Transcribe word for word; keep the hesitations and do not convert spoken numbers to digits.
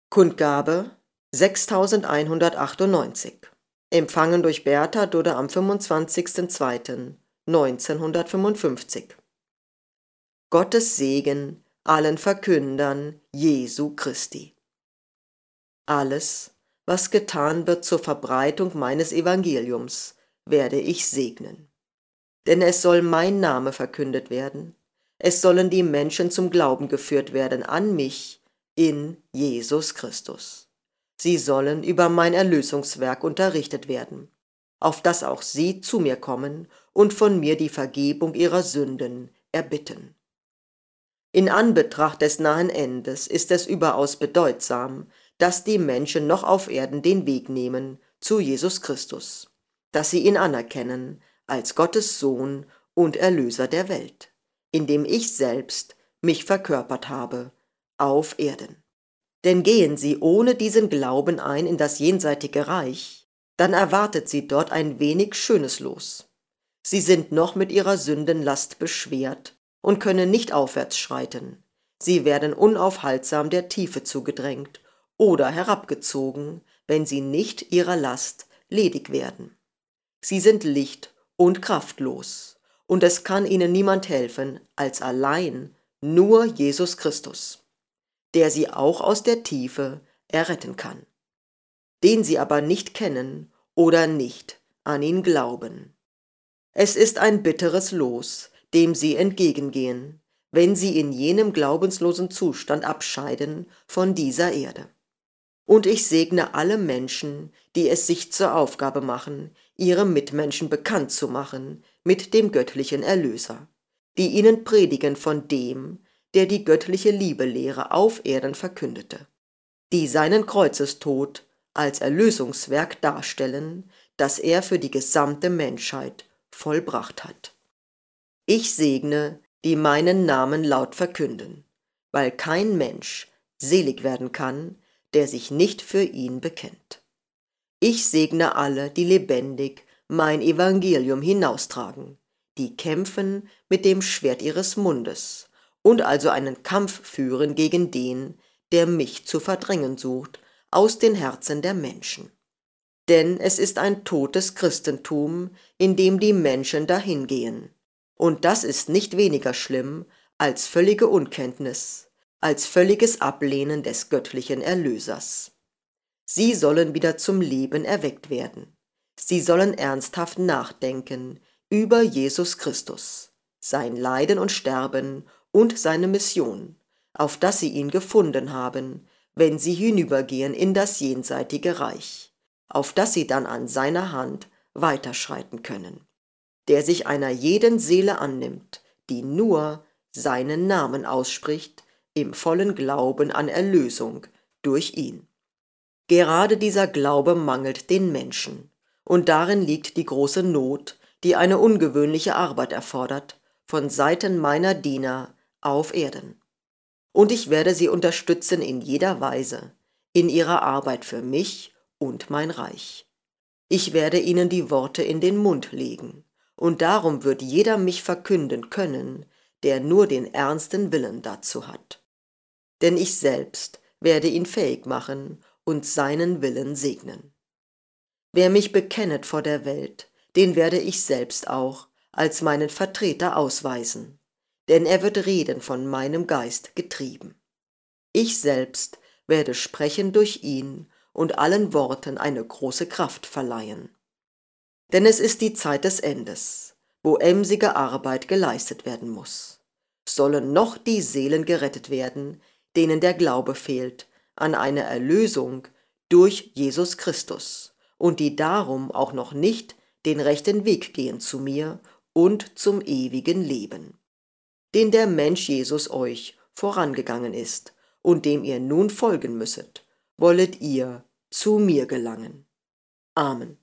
Kundgabe sechstausendeinhundertachtundneunzig. Empfangen durch Bertha Dudde am fünfundzwanzigsten zweiten neunzehnhundertfünfundfünfzig. Gottes Segen allen Verkündern Jesu Christi. Alles, was getan wird zur Verbreitung meines Evangeliums, werde ich segnen. Denn es soll mein Name verkündet werden, es sollen die Menschen zum Glauben geführt werden an mich in Jesus Christus. Sie sollen über mein Erlösungswerk unterrichtet werden, auf dass auch sie zu mir kommen und von mir die Vergebung ihrer Sünden erbitten. In Anbetracht des nahen Endes ist es überaus bedeutsam, dass die Menschen noch auf Erden den Weg nehmen zu Jesus Christus, dass sie ihn anerkennen als Gottes Sohn und Erlöser der Welt, indem ich selbst mich verkörpert habe auf Erden. Denn gehen sie ohne diesen Glauben ein in das jenseitige Reich, dann erwartet sie dort ein wenig schönes Los. Sie sind noch mit ihrer Sündenlast beschwert und können nicht aufwärts schreiten. Sie werden unaufhaltsam der Tiefe zugedrängt oder herabgezogen, wenn sie nicht ihrer Last ledig werden. Sie sind licht und kraftlos, und es kann ihnen niemand helfen als allein nur Jesus Christus, der sie auch aus der Tiefe erretten kann, den sie aber nicht kennen oder nicht an ihn glauben. Es ist ein bitteres Los, dem sie entgegengehen, wenn sie in jenem glaubenslosen Zustand abscheiden von dieser Erde. Und ich segne alle Menschen, die es sich zur Aufgabe machen, ihre Mitmenschen bekannt zu machen mit dem göttlichen Erlöser, die ihnen predigen von dem, der die göttliche Liebelehre auf Erden verkündete, die seinen Kreuzestod als Erlösungswerk darstellen, das er für die gesamte Menschheit vollbracht hat. Ich segne, die meinen Namen laut verkünden, weil kein Mensch selig werden kann, der sich nicht für ihn bekennt. Ich segne alle, die lebendig mein Evangelium hinaustragen, die kämpfen mit dem Schwert ihres Mundes und also einen Kampf führen gegen den, der mich zu verdrängen sucht, aus den Herzen der Menschen. Denn es ist ein totes Christentum, in dem die Menschen dahingehen. Und das ist nicht weniger schlimm als völlige Unkenntnis, als völliges Ablehnen des göttlichen Erlösers. Sie sollen wieder zum Leben erweckt werden. Sie sollen ernsthaft nachdenken über Jesus Christus, sein Leiden und Sterben und seine Mission, auf dass sie ihn gefunden haben, wenn sie hinübergehen in das jenseitige Reich, auf dass sie dann an seiner Hand weiterschreiten können, der sich einer jeden Seele annimmt, die nur seinen Namen ausspricht, im vollen Glauben an Erlösung durch ihn. Gerade dieser Glaube mangelt den Menschen, und darin liegt die große Not, die eine ungewöhnliche Arbeit erfordert, von Seiten meiner Diener auf Erden. Und ich werde sie unterstützen in jeder Weise, in ihrer Arbeit für mich und mein Reich. Ich werde ihnen die Worte in den Mund legen, und darum wird jeder mich verkünden können, der nur den ernsten Willen dazu hat. Denn ich selbst werde ihn fähig machen und seinen Willen segnen. Wer mich bekennet vor der Welt, den werde ich selbst auch als meinen Vertreter ausweisen, denn er wird reden von meinem Geist getrieben. Ich selbst werde sprechen durch ihn und allen Worten eine große Kraft verleihen. Denn es ist die Zeit des Endes, wo emsige Arbeit geleistet werden muss. Sollen noch die Seelen gerettet werden, denen der Glaube fehlt, an eine Erlösung durch Jesus Christus und die darum auch noch nicht den rechten Weg gehen zu mir und zum ewigen Leben, den der Mensch Jesus euch vorangegangen ist und dem ihr nun folgen müsset, wollet ihr zu mir gelangen. Amen.